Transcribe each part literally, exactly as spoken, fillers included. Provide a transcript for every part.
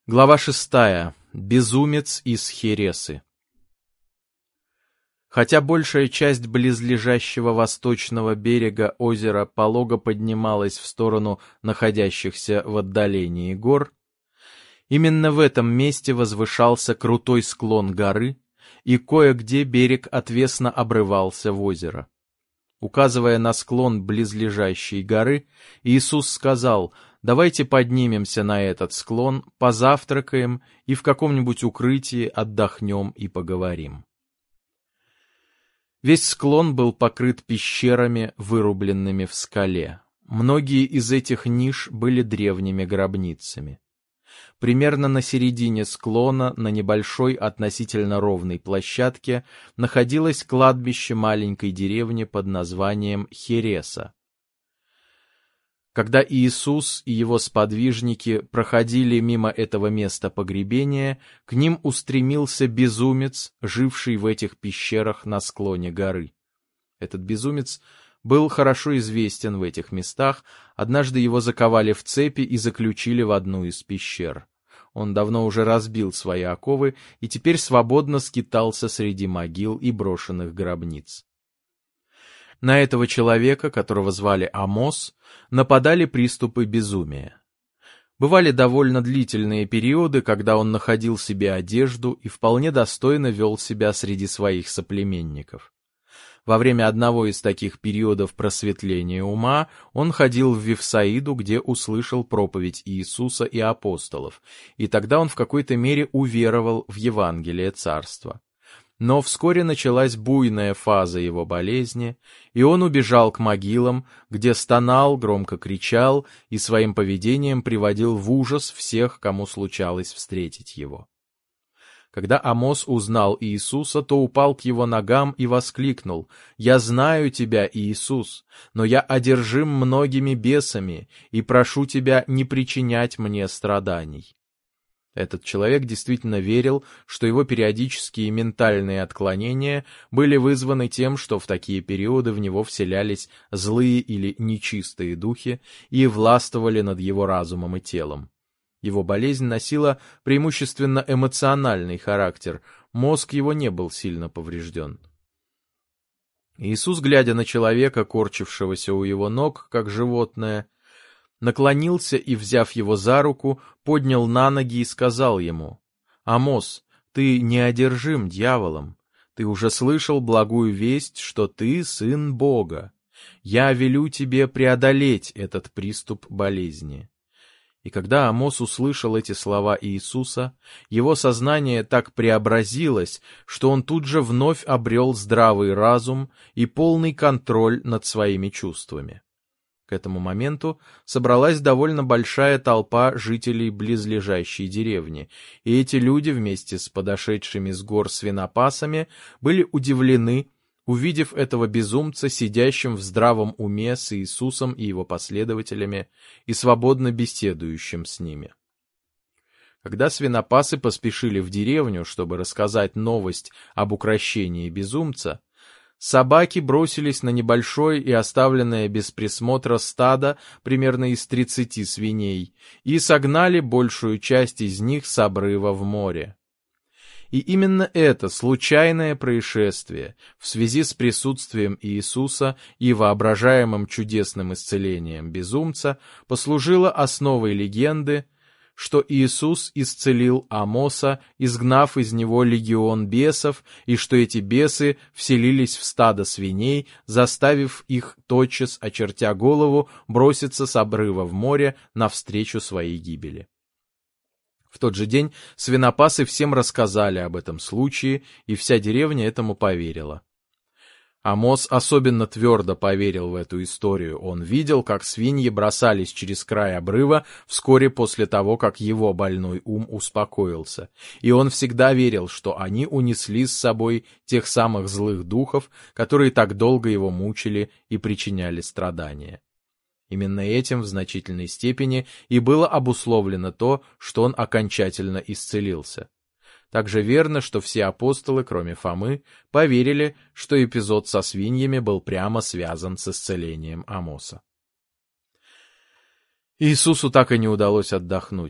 Глава шестая. Безумец из Хересы. Хотя большая часть близлежащего восточного берега озера полого поднималась в сторону находящихся в отдалении гор, именно в этом месте возвышался крутой склон горы, и кое-где берег отвесно обрывался в озеро. Указывая на склон близлежащей горы, Иисус сказал: «Давайте поднимемся на этот склон, позавтракаем и в каком-нибудь укрытии отдохнем и поговорим». Весь склон был покрыт пещерами, вырубленными в скале. Многие из этих ниш были древними гробницами. Примерно на середине склона, на небольшой относительно ровной площадке, находилось кладбище маленькой деревни под названием Хереса. Когда Иисус и его сподвижники проходили мимо этого места погребения, к ним устремился безумец, живший в этих пещерах на склоне горы. Этот безумец был хорошо известен в этих местах, однажды его заковали в цепи и заключили в одну из пещер. Он давно уже разбил свои оковы и теперь свободно скитался среди могил и брошенных гробниц. На этого человека, которого звали Амос, нападали приступы безумия. Бывали довольно длительные периоды, когда он находил себе одежду и вполне достойно вел себя среди своих соплеменников. Во время одного из таких периодов просветления ума он ходил в Вифсаиду, где услышал проповедь Иисуса и апостолов, и тогда он в какой-то мере уверовал в Евангелие Царства. Но вскоре началась буйная фаза его болезни, и он убежал к могилам, где стонал, громко кричал и своим поведением приводил в ужас всех, кому случалось встретить его. Когда Амос узнал Иисуса, то упал к его ногам и воскликнул: «Я знаю тебя, Иисус, но я одержим многими бесами и прошу тебя не причинять мне страданий». Этот человек действительно верил, что его периодические ментальные отклонения были вызваны тем, что в такие периоды в него вселялись злые или нечистые духи и властвовали над его разумом и телом. Его болезнь носила преимущественно эмоциональный характер, мозг его не был сильно поврежден. Иисус, глядя на человека, корчившегося у его ног, как животное, наклонился и, взяв его за руку, поднял на ноги и сказал ему: «Амос, ты не одержим дьяволом, ты уже слышал благую весть, что ты сын Бога. Я велю тебе преодолеть этот приступ болезни». И когда Амос услышал эти слова Иисуса, его сознание так преобразилось, что он тут же вновь обрел здравый разум и полный контроль над своими чувствами. К этому моменту собралась довольно большая толпа жителей близлежащей деревни, и эти люди вместе с подошедшими с гор свинопасами были удивлены, увидев этого безумца, сидящим в здравом уме с Иисусом и его последователями и свободно беседующим с ними. Когда свинопасы поспешили в деревню, чтобы рассказать новость об укрощении безумца, собаки бросились на небольшое и оставленное без присмотра стадо примерно из тридцати свиней и согнали большую часть из них с обрыва в море. И именно это случайное происшествие в связи с присутствием Иисуса и воображаемым чудесным исцелением безумца послужило основой легенды, что Иисус исцелил Амоса, изгнав из него легион бесов, и что эти бесы вселились в стадо свиней, заставив их, тотчас очертя голову, броситься с обрыва в море навстречу своей гибели. В тот же день свинопасы всем рассказали об этом случае, и вся деревня этому поверила. Амос особенно твердо поверил в эту историю. Он видел, как свиньи бросались через край обрыва вскоре после того, как его больной ум успокоился, и он всегда верил, что они унесли с собой тех самых злых духов, которые так долго его мучили и причиняли страдания. Именно этим в значительной степени и было обусловлено то, что он окончательно исцелился. Также верно, что все апостолы, кроме Фомы, поверили, что эпизод со свиньями был прямо связан с исцелением Амоса. Иисусу так и не удалось отдохнуть.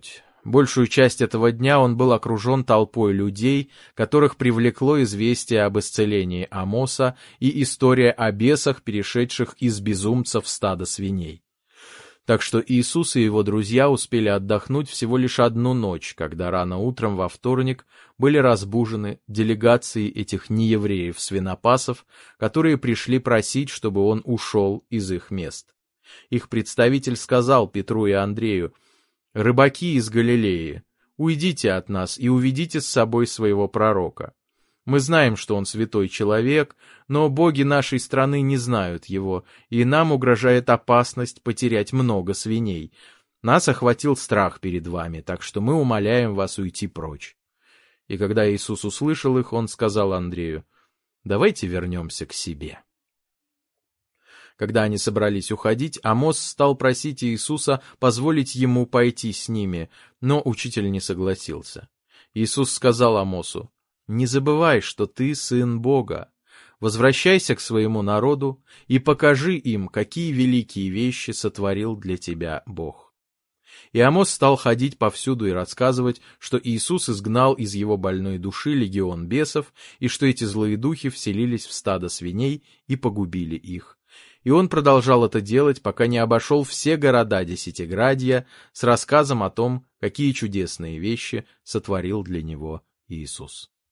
Большую часть этого дня он был окружен толпой людей, которых привлекло известие об исцелении Амоса и история о бесах, перешедших из безумцев в стадо свиней. Так что Иисус и его друзья успели отдохнуть всего лишь одну ночь, когда рано утром во вторник были разбужены делегацией этих неевреев-свинопасов, которые пришли просить, чтобы он ушел из их мест. Их представитель сказал Петру и Андрею: «Рыбаки из Галилеи, уйдите от нас и уведите с собой своего пророка. Мы знаем, что он святой человек, но боги нашей страны не знают его, и нам угрожает опасность потерять много свиней. Нас охватил страх перед вами, так что мы умоляем вас уйти прочь». И когда Иисус услышал их, он сказал Андрею: «Давайте вернемся к себе». Когда они собрались уходить, Амос стал просить Иисуса позволить ему пойти с ними, но учитель не согласился. Иисус сказал Амосу: «Не забывай, что ты сын Бога. Возвращайся к своему народу и покажи им, какие великие вещи сотворил для тебя Бог». И Амос стал ходить повсюду и рассказывать, что Иисус изгнал из его больной души легион бесов, и что эти злые духи вселились в стадо свиней и погубили их. И он продолжал это делать, пока не обошел все города Десятиградья с рассказом о том, какие чудесные вещи сотворил для него Иисус.